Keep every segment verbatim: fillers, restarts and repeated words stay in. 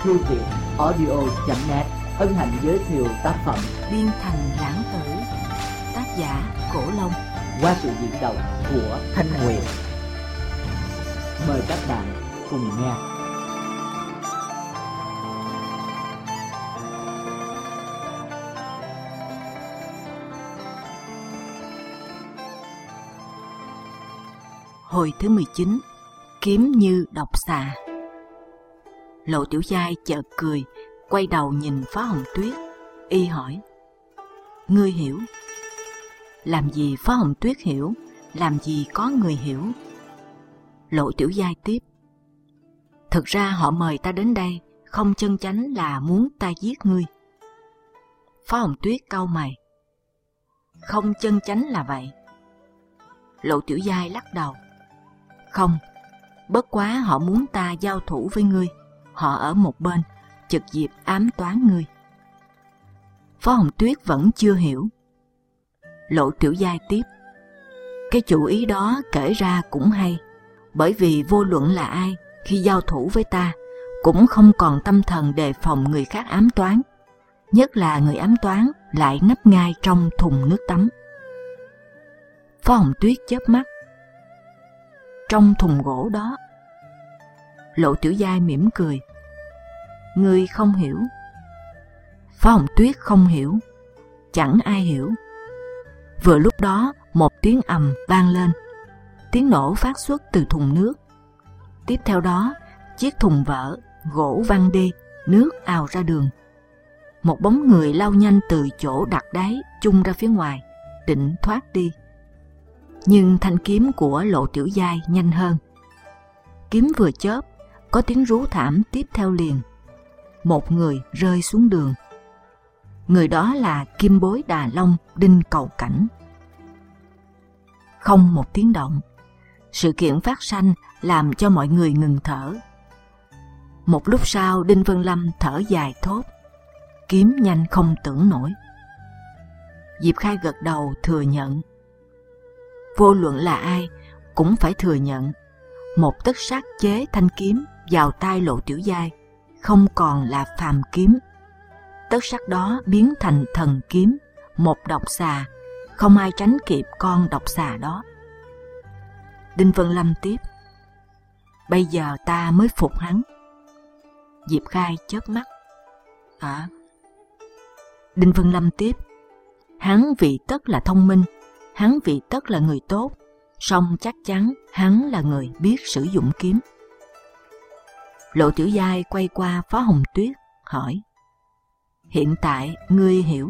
thư viện audio chấm net hân hạnh giới thiệu tác phẩm Biên Thành Lãng Tử, tác giả Cổ Long, qua sự diễn đọc của Thanh Huyền. Mời các bạn cùng nghe. Hồi thứ mười chín. Kiếm như độc xà. Lộ Tiểu Giai chợt cười, quay đầu nhìn Phó Hồng Tuyết, y hỏi: Ngươi hiểu? Làm gì Phó Hồng Tuyết hiểu? Làm gì có người hiểu? Lộ Tiểu Giai tiếp: Thực ra họ mời ta đến đây không chân chánh là muốn ta giết ngươi. Phó Hồng Tuyết cau mày: Không chân chánh là vậy. Lộ Tiểu Giai lắc đầu: Không, bất quá họ muốn ta giao thủ với ngươi. Họ ở một bên, trực dịp ám toán ngươi. Phó Hồng Tuyết vẫn chưa hiểu. Lộ Tiểu Giai tiếp: Cái chủ ý đó kể ra cũng hay, bởi vì vô luận là ai, khi giao thủ với ta, cũng không còn tâm thần đề phòng người khác ám toán. Nhất là người ám toán lại nấp ngay trong thùng nước tắm. Phó Hồng Tuyết chớp mắt: Trong thùng gỗ đó. Lộ Tiểu Giai mỉm cười: Ngươi không hiểu. Phó Hồng Tuyết không hiểu, chẳng ai hiểu. Vừa lúc đó một tiếng ầm vang lên, tiếng nổ phát xuất từ thùng nước. Tiếp theo đó chiếc thùng vỡ, gỗ văng đi, nước ào ra đường. Một bóng người lao nhanh từ chỗ đặt đáy chung ra phía ngoài, định thoát đi. Nhưng thanh kiếm của Lộ Tiểu Giai nhanh hơn. Kiếm vừa chớp, có tiếng rú thảm tiếp theo liền. Một người rơi xuống đường. Người đó là Kim Bối Đà Long Đinh Cầu Cảnh. Không một tiếng động. Sự kiện phát sanh làm cho mọi người ngừng thở. Một lúc sau Đinh Vân Lâm thở dài thốt: Kiếm nhanh không tưởng nổi. Diệp Khai gật đầu thừa nhận. Vô luận là ai cũng phải thừa nhận, một tất sát chế thanh kiếm vào tay Lộ Tiểu Giai không còn là phàm kiếm. Tất sắc đó biến thành thần kiếm, một độc xà, không ai tránh kịp con độc xà đó. Đinh Vân Lâm tiếp: Bây giờ ta mới phục hắn. Diệp Khai chớp mắt: À. Đinh Vân Lâm tiếp: Hắn vì tất là thông minh, hắn vì tất là người tốt, song chắc chắn hắn là người biết sử dụng kiếm. Lộ Tiểu Giai quay qua Phó Hồng Tuyết hỏi: Hiện tại ngươi hiểu?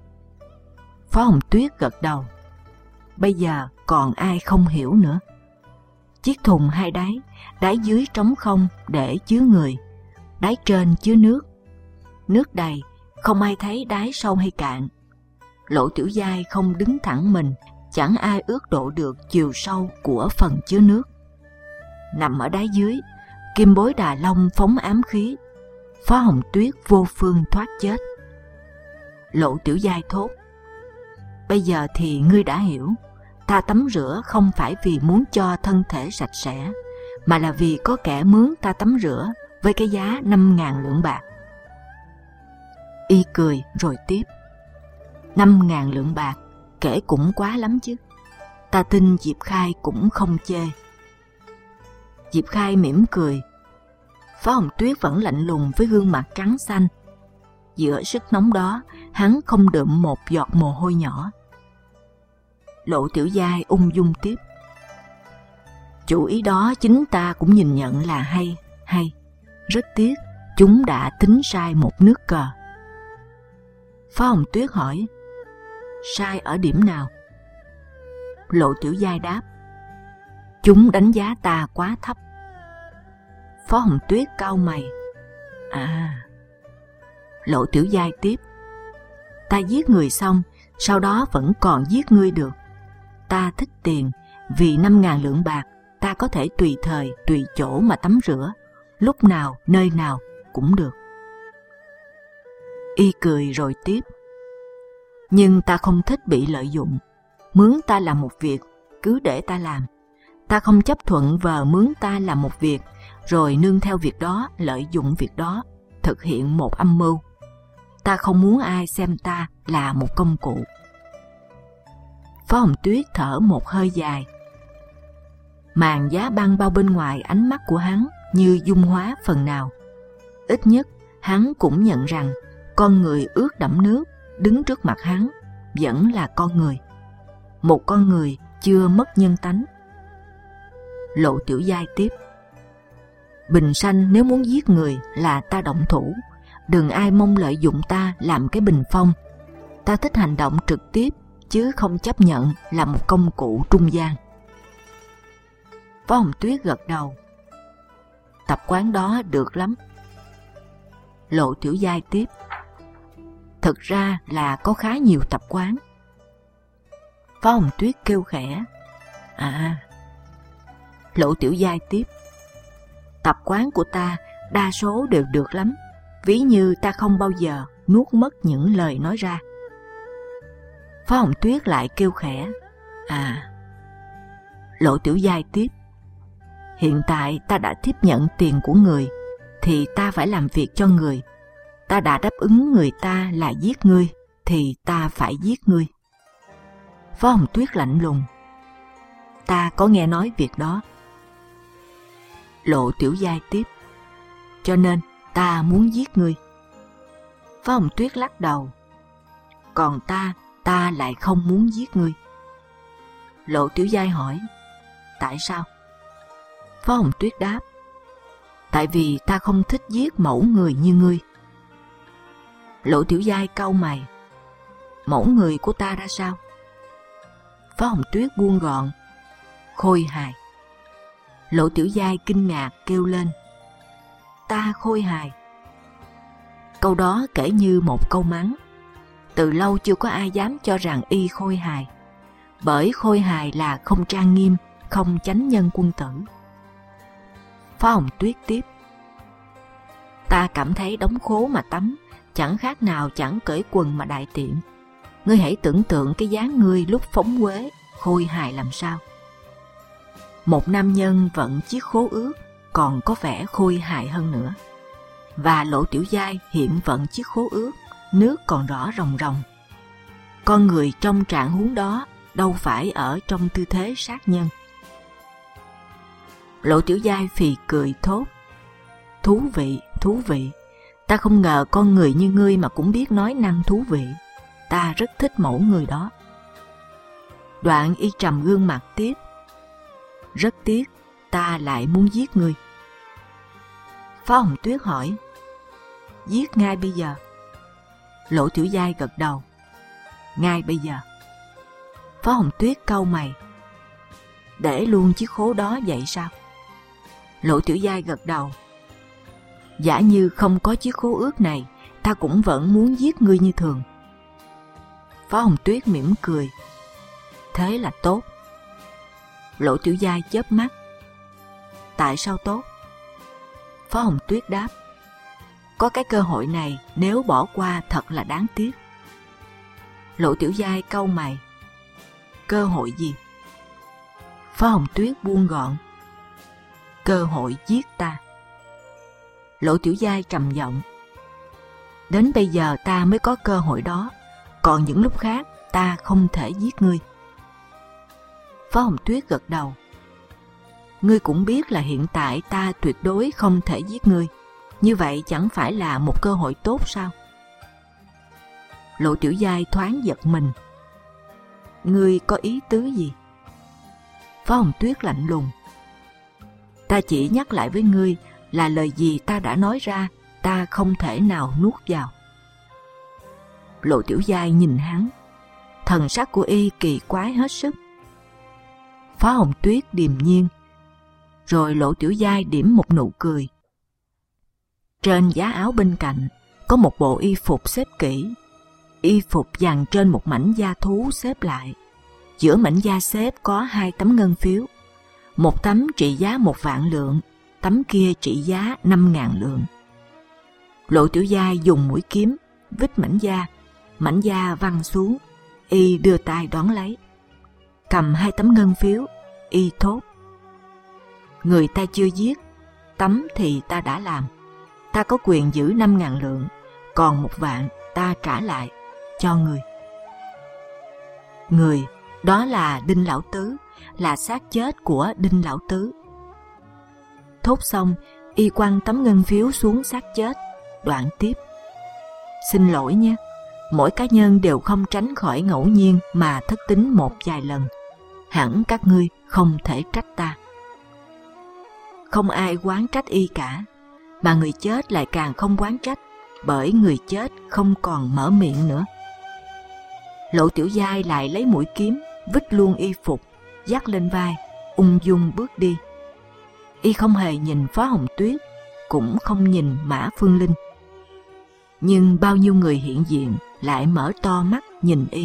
Phó Hồng Tuyết gật đầu: Bây giờ còn ai không hiểu nữa? Chiếc thùng hai đáy, đáy dưới trống không để chứa người, đáy trên chứa nước. Nước đầy, không ai thấy đáy sâu hay cạn. Lộ Tiểu Giai không đứng thẳng mình, chẳng ai ước độ được chiều sâu của phần chứa nước. Nằm ở đáy dưới, Kim Bối Đà Long phóng ám khí, Phó Hồng Tuyết vô phương thoát chết. Lộ Tiểu Giai thốt: Bây giờ thì ngươi đã hiểu, ta tắm rửa không phải vì muốn cho thân thể sạch sẽ, mà là vì có kẻ mướn ta tắm rửa với cái giá năm ngàn lượng bạc. Y cười rồi tiếp: Năm ngàn lượng bạc kể cũng quá lắm chứ. Ta tin Diệp Khai cũng không chê. Diệp Khai mỉm cười. Phó Hồng Tuyết vẫn lạnh lùng với gương mặt trắng xanh. Giữa sức nóng đó, hắn không đượm một giọt mồ hôi nhỏ. Lộ Tiểu Giai ung dung tiếp: Chủ ý đó chính ta cũng nhìn nhận là hay, hay. Rất tiếc, chúng đã tính sai một nước cờ. Phó Hồng Tuyết hỏi: Sai ở điểm nào? Lộ Tiểu Giai đáp: Chúng đánh giá ta quá thấp. Phó Hồng Tuyết cau mày: À. Lộ Tiểu Giai tiếp: Ta giết người xong, sau đó vẫn còn giết ngươi được. Ta thích tiền, vì năm ngàn lượng bạc, ta có thể tùy thời, tùy chỗ mà tắm rửa, lúc nào, nơi nào cũng được. Y cười rồi tiếp: Nhưng ta không thích bị lợi dụng. Mướn ta làm một việc, cứ để ta làm. Ta không chấp thuận vờ mướn ta làm một việc, rồi nương theo việc đó, lợi dụng việc đó. thực hiện một âm mưu. Ta không muốn ai xem ta là một công cụ. Phó Hồng Tuyết thở một hơi dài. Màn giá băng bao bên ngoài ánh mắt của hắn như dung hóa phần nào. Ít nhất hắn cũng nhận rằng con người ướt đẫm nước đứng trước mặt hắn vẫn là con người, một con người chưa mất nhân tánh. Lộ Tiểu Giai tiếp: Bình Sanh nếu muốn giết người là ta động thủ, đừng ai mong lợi dụng ta làm cái bình phong. Ta thích hành động trực tiếp chứ không chấp nhận là một công cụ trung gian. Phó Hồng Tuyết gật đầu. Tập quán đó được lắm. Lộ Tiểu Giai tiếp: Thực ra là có khá nhiều tập quán. Phó Hồng Tuyết kêu khẽ: À. Lộ Tiểu Giai tiếp: Tập quán của ta đa số đều được lắm, ví như ta không bao giờ nuốt mất những lời nói ra. Phó Hồng Tuyết lại kêu khẽ: À. Lộ Tiểu Giai tiếp: Hiện tại ta đã tiếp nhận tiền của người, thì ta phải làm việc cho người. Ta đã đáp ứng người ta là giết ngươi, thì ta phải giết ngươi. Phó Hồng Tuyết lạnh lùng: Ta có nghe nói việc đó. Lộ Tiểu Giai tiếp: Cho nên ta muốn giết ngươi. Phó Hồng Tuyết lắc đầu: Còn ta, ta lại không muốn giết ngươi. Lộ Tiểu Giai hỏi: Tại sao? Phó Hồng Tuyết đáp: Tại vì ta không thích giết mẫu người như ngươi. Lộ Tiểu Giai cau mày: Mẫu người của ta ra sao? Phó Hồng Tuyết buông gọn: Khôi hài. Lộ Tiểu Giai kinh ngạc kêu lên: Ta khôi hài? Câu đó kể như một câu mắng. Từ lâu chưa có ai dám cho rằng y khôi hài, bởi khôi hài là không trang nghiêm, không chánh nhân quân tử. Phó Hồng Tuyết tiếp: Ta cảm thấy đống khố mà tắm chẳng khác nào chẳng cởi quần mà đại tiện. Ngươi hãy tưởng tượng cái dáng ngươi lúc phóng uế, khôi hài làm sao? Một nam nhân vận chiếc khố ướt còn có vẻ khôi hài hơn nữa. Và Lộ Tiểu Giai hiện vận chiếc khố ướt, nước còn rõ ròng ròng. Con người trong trạng huống đó đâu phải ở trong tư thế sát nhân. Lộ Tiểu Giai phì cười thốt: Thú vị, thú vị. Ta không ngờ con người như ngươi mà cũng biết nói năng thú vị. Ta rất thích mẫu người đó. Đoạn y trầm gương mặt tiếp: Rất tiếc, ta lại muốn giết ngươi. Phó Hồng Tuyết hỏi: Giết ngay bây giờ? Lộ Tiểu Giai gật đầu: Ngay bây giờ. Phó Hồng Tuyết cau mày: Để luôn chiếc khố đó vậy sao? Lộ Tiểu Giai gật đầu: Giả như không có chiếc khố ướt này, ta cũng vẫn muốn giết ngươi như thường. Phó Hồng Tuyết mỉm cười: Thế là tốt. Lộ Tiểu Giai chớp mắt: Tại sao tốt? Phó Hồng Tuyết đáp: Có cái cơ hội này nếu bỏ qua thật là đáng tiếc. Lộ Tiểu Giai cau mày: Cơ hội gì? Phó Hồng Tuyết buông gọn: Cơ hội giết ta. Lộ Tiểu Giai trầm giọng: Đến bây giờ ta mới có cơ hội đó, còn những lúc khác ta không thể giết ngươi. Phó Hồng Tuyết gật đầu: Ngươi cũng biết là hiện tại ta tuyệt đối không thể giết ngươi, như vậy chẳng phải là một cơ hội tốt sao? Lộ Tiểu Giai thoáng giật mình: Ngươi có ý tứ gì? Phó Hồng Tuyết lạnh lùng: Ta chỉ nhắc lại với ngươi là lời gì ta đã nói ra, ta không thể nào nuốt vào. Lộ Tiểu Giai nhìn hắn, thần sắc của y kỳ quái hết sức. Phó Hồng Tuyết điềm nhiên, rồi Lộ Tiểu Giai điểm một nụ cười. Trên giá áo bên cạnh có một bộ y phục xếp kỹ, y phục dàn trên một mảnh da thú xếp lại. Giữa mảnh da xếp có hai tấm ngân phiếu, một tấm trị giá một vạn lượng, tấm kia trị giá năm ngàn lượng. Lộ Tiểu Giai dùng mũi kiếm vít mảnh da, mảnh da văng xuống, y đưa tay đón lấy, cầm hai tấm ngân phiếu, y thốt: Người ta chưa giết, tấm thì ta đã làm, ta có quyền giữ năm ngàn lượng, còn một vạn ta trả lại cho người. Người, đó là Đinh Lão Tứ, là xác chết của Đinh Lão Tứ. Thốt xong, y quăng tấm ngân phiếu xuống xác chết, đoạn tiếp: Xin lỗi nhé, mỗi cá nhân đều không tránh khỏi ngẫu nhiên mà thất tín một vài lần. Hẳn các ngươi không thể trách ta. Không ai oán trách y cả, mà người chết lại càng không oán trách, bởi người chết không còn mở miệng nữa. Lộ Tiểu Giai lại lấy mũi kiếm, vứt luôn y phục, dắt lên vai, ung dung bước đi. Y không hề nhìn Phó Hồng Tuyết, cũng không nhìn Mã Phương Linh. Nhưng bao nhiêu người hiện diện lại mở to mắt nhìn y.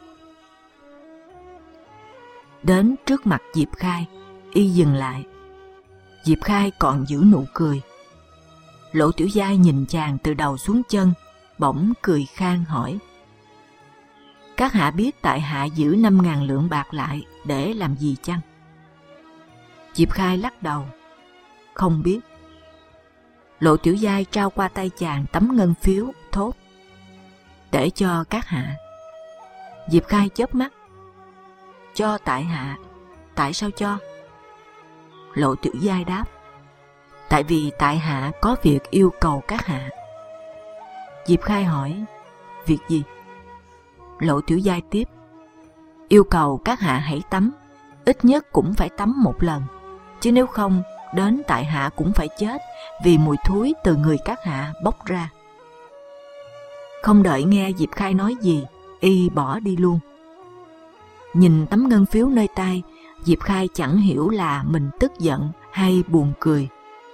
Đến trước mặt Diệp Khai, y dừng lại. Diệp Khai còn giữ nụ cười. Lộ Tiểu Giai nhìn chàng từ đầu xuống chân, bỗng cười khan hỏi: Các hạ biết tại hạ giữ năm ngàn lượng bạc lại để làm gì chăng? Diệp Khai lắc đầu: Không biết. Lộ Tiểu Giai trao qua tay chàng tấm ngân phiếu, thốt: Để cho các hạ. Diệp Khai chớp mắt: Cho tại hạ? Tại sao cho? Lộ Tiểu Giai đáp: Tại vì tại hạ có việc yêu cầu các hạ. Diệp Khai hỏi: Việc gì? Lộ Tiểu Giai tiếp: Yêu cầu các hạ hãy tắm, ít nhất cũng phải tắm một lần, chứ nếu không đến tại hạ cũng phải chết vì mùi thối từ người các hạ bốc ra. Không đợi nghe Diệp Khai nói gì, y bỏ đi luôn. Nhìn tấm ngân phiếu nơi tay, Diệp Khai chẳng hiểu là mình tức giận hay buồn cười.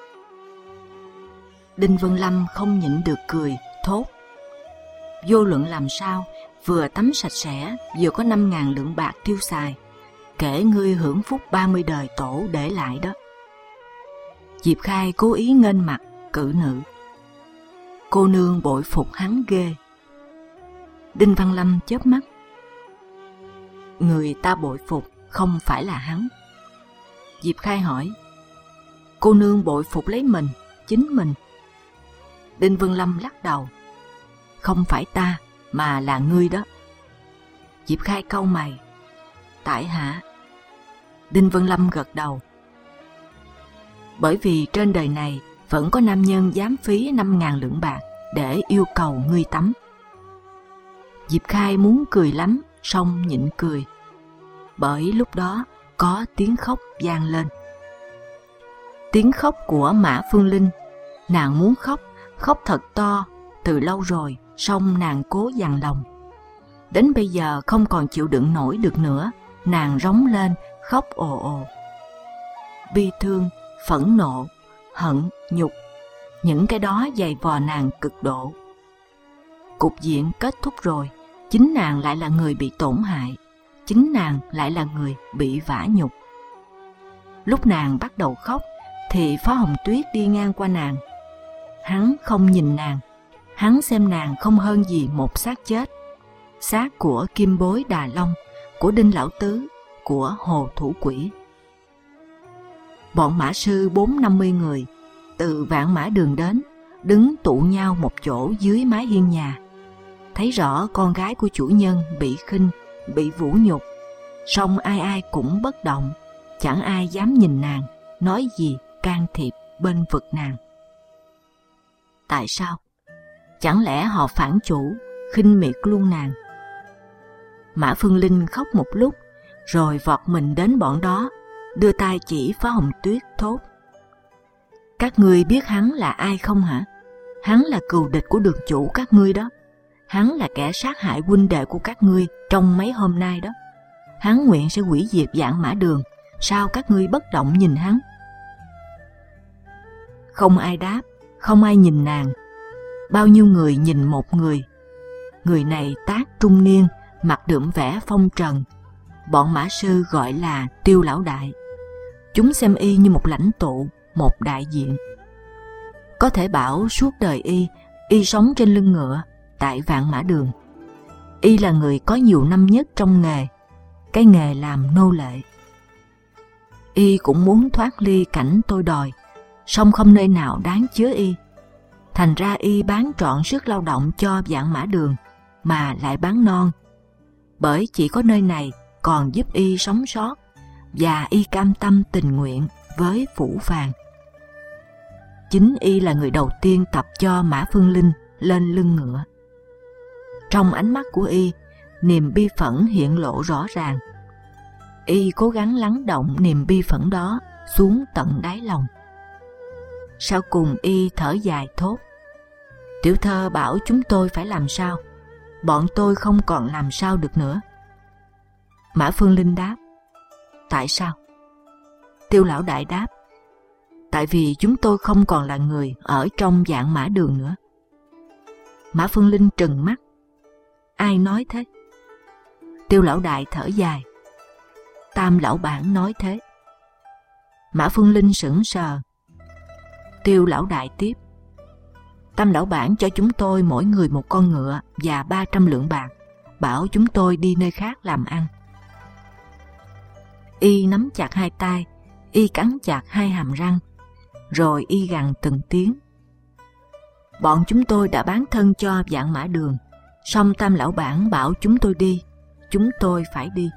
Đinh Vân Lâm không nhịn được cười, thốt: Vô luận làm sao, vừa tắm sạch sẽ, vừa có năm ngàn lượng bạc tiêu xài, kể ngươi hưởng phúc ba mươi đời tổ để lại đó. Diệp Khai cố ý nghênh mặt, cự nữ: Cô nương bội phục hắn ghê. Đinh Văn Lâm chớp mắt: Người ta bội phục không phải là hắn. Diệp Khai hỏi: Cô nương bội phục lấy mình, chính mình. Đinh Vân Lâm lắc đầu: Không phải ta, mà là ngươi đó. Diệp Khai cau mày: Tại hạ? Đinh Vân Lâm gật đầu: Bởi vì trên đời này vẫn có nam nhân dám phí năm ngàn lượng bạc để yêu cầu ngươi tắm. Diệp Khai muốn cười lắm, song nhịn cười, bởi lúc đó có tiếng khóc vang lên. Tiếng khóc của Mã Phương Linh. Nàng muốn khóc, khóc thật to, từ lâu rồi, song nàng cố dằn lòng. Đến bây giờ không còn chịu đựng nổi được nữa, nàng rống lên, khóc ồ ồ. Bi thương, phẫn nộ, hận, nhục, những cái đó dày vò nàng cực độ. Cục diện kết thúc rồi, chính nàng lại là người bị tổn hại, chính nàng lại là người bị vả nhục. Lúc nàng bắt đầu khóc, thì Phó Hồng Tuyết đi ngang qua nàng. Hắn không nhìn nàng, hắn xem nàng không hơn gì một xác chết, xác của Kim Bối Đà Long, của Đinh Lão Tứ, của Hồ Thủ Quỷ. Bọn mã sư bốn năm mươi người từ Vạn Mã Đường đến, đứng tụ nhau một chỗ dưới mái hiên nhà. Thấy rõ con gái của chủ nhân bị khinh, bị vũ nhục, song ai ai cũng bất động, chẳng ai dám nhìn nàng, nói gì can thiệp bên vực nàng. Tại sao? Chẳng lẽ họ phản chủ, khinh miệt luôn nàng? Mã Phương Linh khóc một lúc, rồi vọt mình đến bọn đó, đưa tay chỉ Phó Hồng Tuyết, thốt: Các ngươi biết hắn là ai không hả? Hắn là cừu địch của đường chủ các ngươi đó. Hắn là kẻ sát hại huynh đệ của các ngươi trong mấy hôm nay đó. Hắn nguyện sẽ hủy diệt Vạn Mã Đường. Sao các ngươi bất động nhìn hắn? Không ai đáp, không ai nhìn nàng. Bao nhiêu người nhìn một người. Người này tác trung niên, mặt đượm vẻ phong trần. Bọn mã sư gọi là Tiêu Lão Đại. Chúng xem y như một lãnh tụ, một đại diện. Có thể bảo suốt đời y, y sống trên lưng ngựa tại Vạn Mã Đường. Y là người có nhiều năm nhất trong nghề, cái nghề làm nô lệ. Y cũng muốn thoát ly cảnh tôi đòi, song không nơi nào đáng chứa y. Thành ra y bán trọn sức lao động cho Vạn Mã Đường mà lại bán non, bởi chỉ có nơi này còn giúp y sống sót, và y cam tâm tình nguyện với phủ vàng. Chính y là người đầu tiên tập cho Mã Phương Linh lên lưng ngựa. Trong ánh mắt của y, niềm bi phẫn hiện lộ rõ ràng. Y cố gắng lắng động niềm bi phẫn đó xuống tận đáy lòng. Sau cùng y thở dài thốt: Tiểu thơ bảo chúng tôi phải làm sao? Bọn tôi không còn làm sao được nữa. Mã Phương Linh đáp: Tại sao? Tiêu Lão Đại đáp: Tại vì chúng tôi không còn là người ở trong Vạn Mã Đường nữa. Mã Phương Linh trừng mắt: Ai nói thế? Tiêu Lão Đại thở dài: Tam lão bản nói thế. Mã Phương Linh sững sờ. Tiêu Lão Đại tiếp: Tam lão bản cho chúng tôi mỗi người một con ngựa và ba trăm lượng bạc, bảo chúng tôi đi nơi khác làm ăn. Y nắm chặt hai tay, y cắn chặt hai hàm răng, rồi y gằn từng tiếng: Bọn chúng tôi đã bán thân cho Vạn Mã Đường, song Tam lão bản bảo chúng tôi đi, chúng tôi phải đi.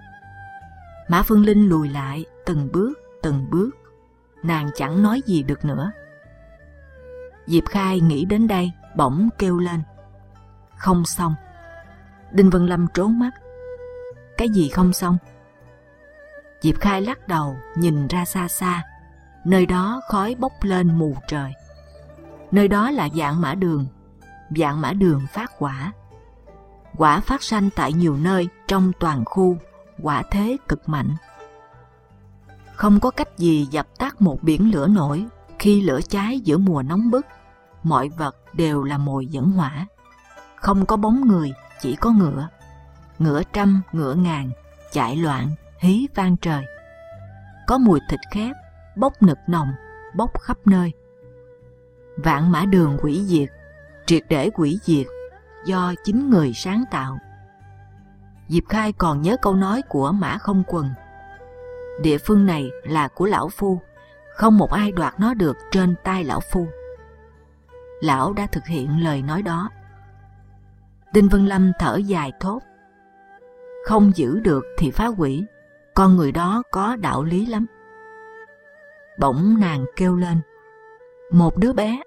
Mã Phương Linh lùi lại từng bước từng bước, nàng chẳng nói gì được nữa. Diệp Khai nghĩ đến đây bỗng kêu lên: Không xong! Đinh Vân Lâm trốn mắt: Cái gì không xong? Diệp Khai lắc đầu nhìn ra xa xa, nơi đó khói bốc lên mù trời. Nơi đó là Vạn Mã Đường. Vạn Mã Đường phát quả. Quả phát sanh tại nhiều nơi trong toàn khu, quả thế cực mạnh. Không có cách gì dập tắt một biển lửa nổi khi lửa cháy giữa mùa nóng bức. Mọi vật đều là mồi dẫn hỏa. Không có bóng người, chỉ có ngựa. Ngựa trăm, ngựa ngàn, chạy loạn, hí vang trời. Có mùi thịt khét, bốc nực nồng, bốc khắp nơi. Vạn Mã Đường hủy diệt, triệt để hủy diệt, do chính người sáng tạo. Diệp Khai còn nhớ câu nói của Mã Không Quần: Địa phương này là của lão phu, không một ai đoạt nó được trên tay lão phu. Lão đã thực hiện lời nói đó. Đinh Vân Lâm thở dài thốt: Không giữ được thì phá hủy, con người đó có đạo lý lắm. Bỗng nàng kêu lên: Một đứa bé!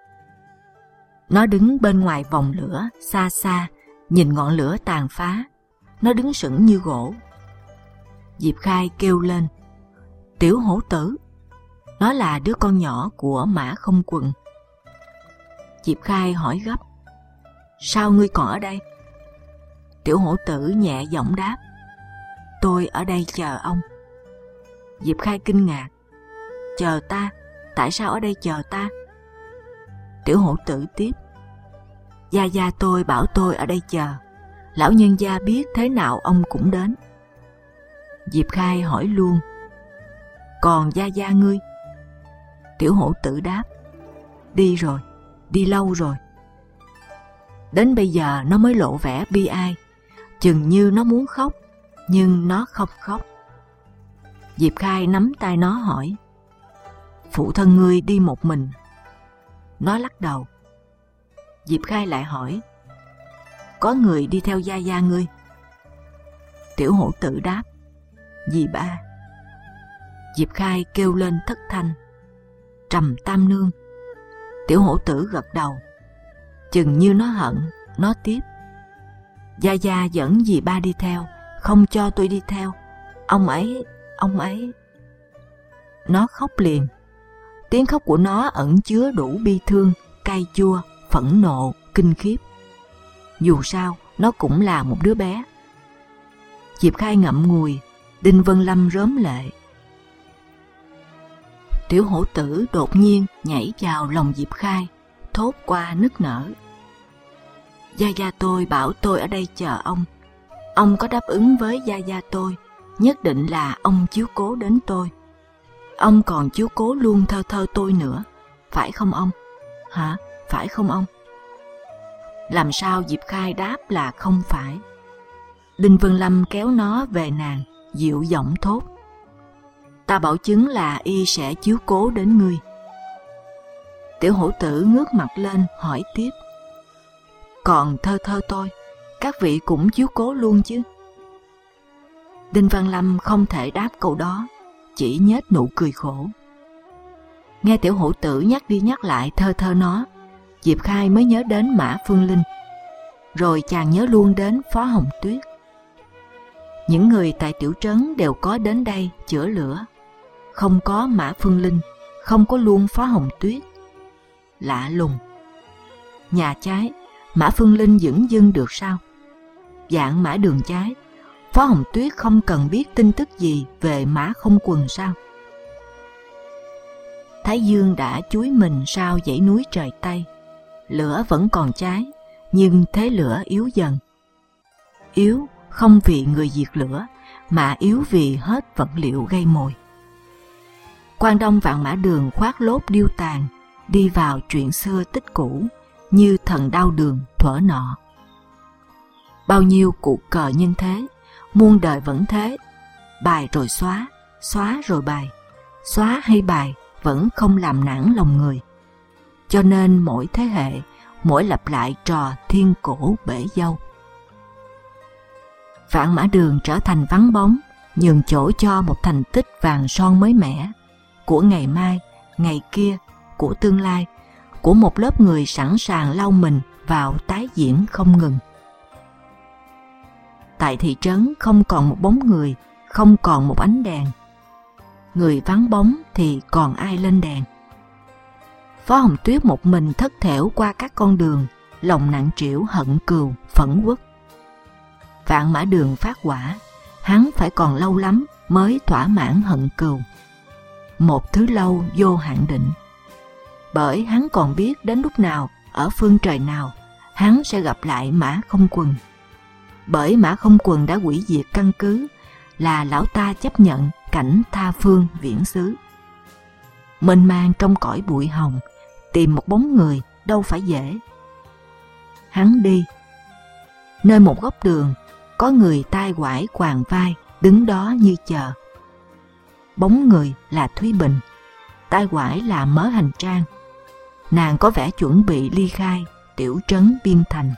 Nó đứng bên ngoài vòng lửa xa xa, nhìn ngọn lửa tàn phá. Nó đứng sững như gỗ. Diệp Khai kêu lên: Tiểu Hổ Tử! Nó là đứa con nhỏ của Mã Không Quần. Diệp Khai hỏi gấp: Sao ngươi còn ở đây? Tiểu Hổ Tử nhẹ giọng đáp: Tôi ở đây chờ ông. Diệp Khai kinh ngạc: Chờ ta? Tại sao ở đây chờ ta? Tiểu Hổ Tử tiếp: Gia gia tôi bảo tôi ở đây chờ. Lão nhân gia biết thế nào ông cũng đến. Diệp Khai hỏi luôn: Còn gia gia ngươi? Tiểu Hổ Tử đáp: Đi rồi, đi lâu rồi. Đến bây giờ nó mới lộ vẻ bi ai, chừng như nó muốn khóc, nhưng nó không khóc. Diệp Khai nắm tay nó hỏi: Phụ thân ngươi đi một mình? Nó lắc đầu. Diệp Khai lại hỏi: Có người đi theo gia gia ngươi? Tiểu Hổ Tử đáp: Dì ba. Diệp Khai kêu lên thất thanh: Trầm Tam Nương. Tiểu Hổ Tử gật đầu. Chừng như nó hận, nó tiếp: Gia gia dẫn dì ba đi theo, không cho tôi đi theo. Ông ấy, ông ấy. Nó khóc liền. Tiếng khóc của nó ẩn chứa đủ bi thương, cay chua, phẫn nộ, kinh khiếp. Dù sao, nó cũng là một đứa bé. Diệp Khai ngậm ngùi. Đinh Vân Lâm rớm lệ. Tiểu Hổ Tử đột nhiên nhảy vào lòng Diệp Khai, thốt qua nức nở: Gia gia tôi bảo tôi ở đây chờ ông. Ông có đáp ứng với gia gia tôi, nhất định là ông chiếu cố đến tôi. Ông còn chiếu cố luôn Thơ Thơ tôi nữa, phải không ông? Hả? Phải không ông? Làm sao Diệp Khai đáp là không phải? Đinh Vân Lâm kéo nó về nàng, dịu giọng thốt: Ta bảo chứng là y sẽ chiếu cố đến ngươi. Tiểu hổ tử ngước mặt lên hỏi tiếp: Còn thơ thơ tôi, các vị cũng chiếu cố luôn chứ? Đinh Văn Lâm không thể đáp câu đó, chỉ nhếch nụ cười khổ. Nghe tiểu hổ tử nhắc đi nhắc lại thơ thơ nó, Diệp Khai mới nhớ đến Mã Phương Linh, rồi chàng nhớ luôn đến Phó Hồng Tuyết. Những người tại tiểu trấn đều có đến đây chữa lửa, không có Mã Phương Linh, không có luôn Phó Hồng Tuyết. Lạ lùng, nhà cháy Mã Phương Linh dửng dưng được sao? Dạng Mã Đường cháy, Phó Hồng Tuyết không cần biết tin tức gì về Mã Không Quần sao? Thái dương đã chúi mình sau dãy núi trời Tây, lửa vẫn còn cháy, nhưng thế lửa yếu dần. Yếu không vì người diệt lửa, mà yếu vì hết vật liệu gây mồi. Quan Đông Vạn Mã Đường khoác lốp điêu tàn, đi vào chuyện xưa tích cũ, như thần đau đường thuở nọ. Bao nhiêu cuộc cờ nhân thế, muôn đời vẫn thế, bài rồi xóa, xóa rồi bài, xóa hay bài vẫn không làm nản lòng người. Cho nên mỗi thế hệ, mỗi lặp lại trò thiên cổ bể dâu. Vạn Mã Đường trở thành vắng bóng, nhường chỗ cho một thành tích vàng son mới mẻ, của ngày mai, ngày kia, của tương lai, của một lớp người sẵn sàng lau mình vào tái diễn không ngừng. Tại thị trấn không còn một bóng người, không còn một ánh đèn. Người vắng bóng thì còn ai lên đèn? Phó Hồng Tuyết một mình thất thểu qua các con đường, lòng nặng trĩu hận cừu, phẫn uất. Vạn Mã Đường phát hỏa, hắn phải còn lâu lắm mới thỏa mãn hận cừu. Một thứ lâu vô hạn định. Bởi hắn còn biết đến lúc nào, ở phương trời nào, hắn sẽ gặp lại Mã Không Quần. Bởi Mã Không Quần đã hủy diệt căn cứ, là lão ta chấp nhận cảnh tha phương viễn xứ. Mênh mang trong cõi bụi hồng, tìm một bóng người đâu phải dễ. Hắn đi. Nơi một góc đường, có người tai quải quàng vai, đứng đó như chờ. Bóng người là Thúy Bình, tai quải là Mớ Hành Trang. Nàng có vẻ chuẩn bị ly khai tiểu trấn Biên Thành.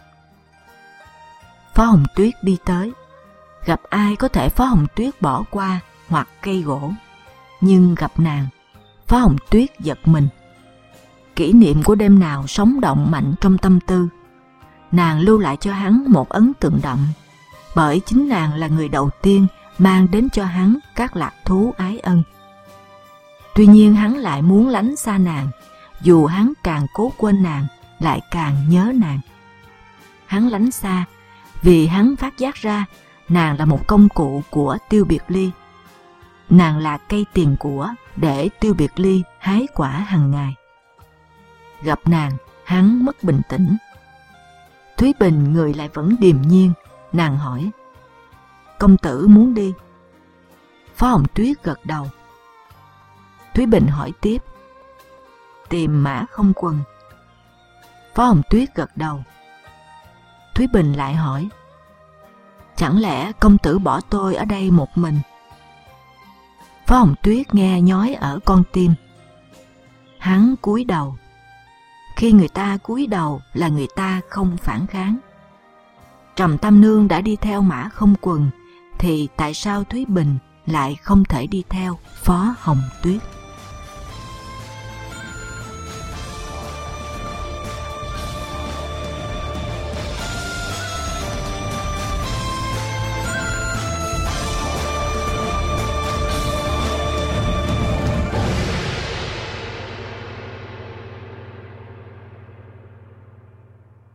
Phó Hồng Tuyết đi tới. Gặp ai có thể Phó Hồng Tuyết bỏ qua hoặc cây gỗ, nhưng gặp nàng, Phó Hồng Tuyết giật mình. Kỷ niệm của đêm nào sống động mạnh trong tâm tư. Nàng lưu lại cho hắn một ấn tượng đậm, bởi chính nàng là người đầu tiên mang đến cho hắn các lạc thú ái ân. Tuy nhiên hắn lại muốn lánh xa nàng, dù hắn càng cố quên nàng, lại càng nhớ nàng. Hắn lánh xa vì hắn phát giác ra nàng là một công cụ của Tiêu Biệt Ly. Nàng là cây tiền của để Tiêu Biệt Ly hái quả hàng ngày. Gặp nàng, hắn mất bình tĩnh. Thúy Bình người lại vẫn điềm nhiên. Nàng hỏi: công tử muốn đi? Phó Hồng Tuyết gật đầu. Thúy Bình hỏi tiếp: tìm Mã Không Quần? Phó Hồng Tuyết gật đầu. Thúy Bình lại hỏi: chẳng lẽ công tử bỏ tôi ở đây một mình? Phó Hồng Tuyết nghe nhói ở con tim. Hắn cúi đầu. Khi người ta cúi đầu là người ta không phản kháng. Trầm Tam Nương đã đi theo Mã Không Quần, thì tại sao Thúy Bình lại không thể đi theo Phó Hồng Tuyết?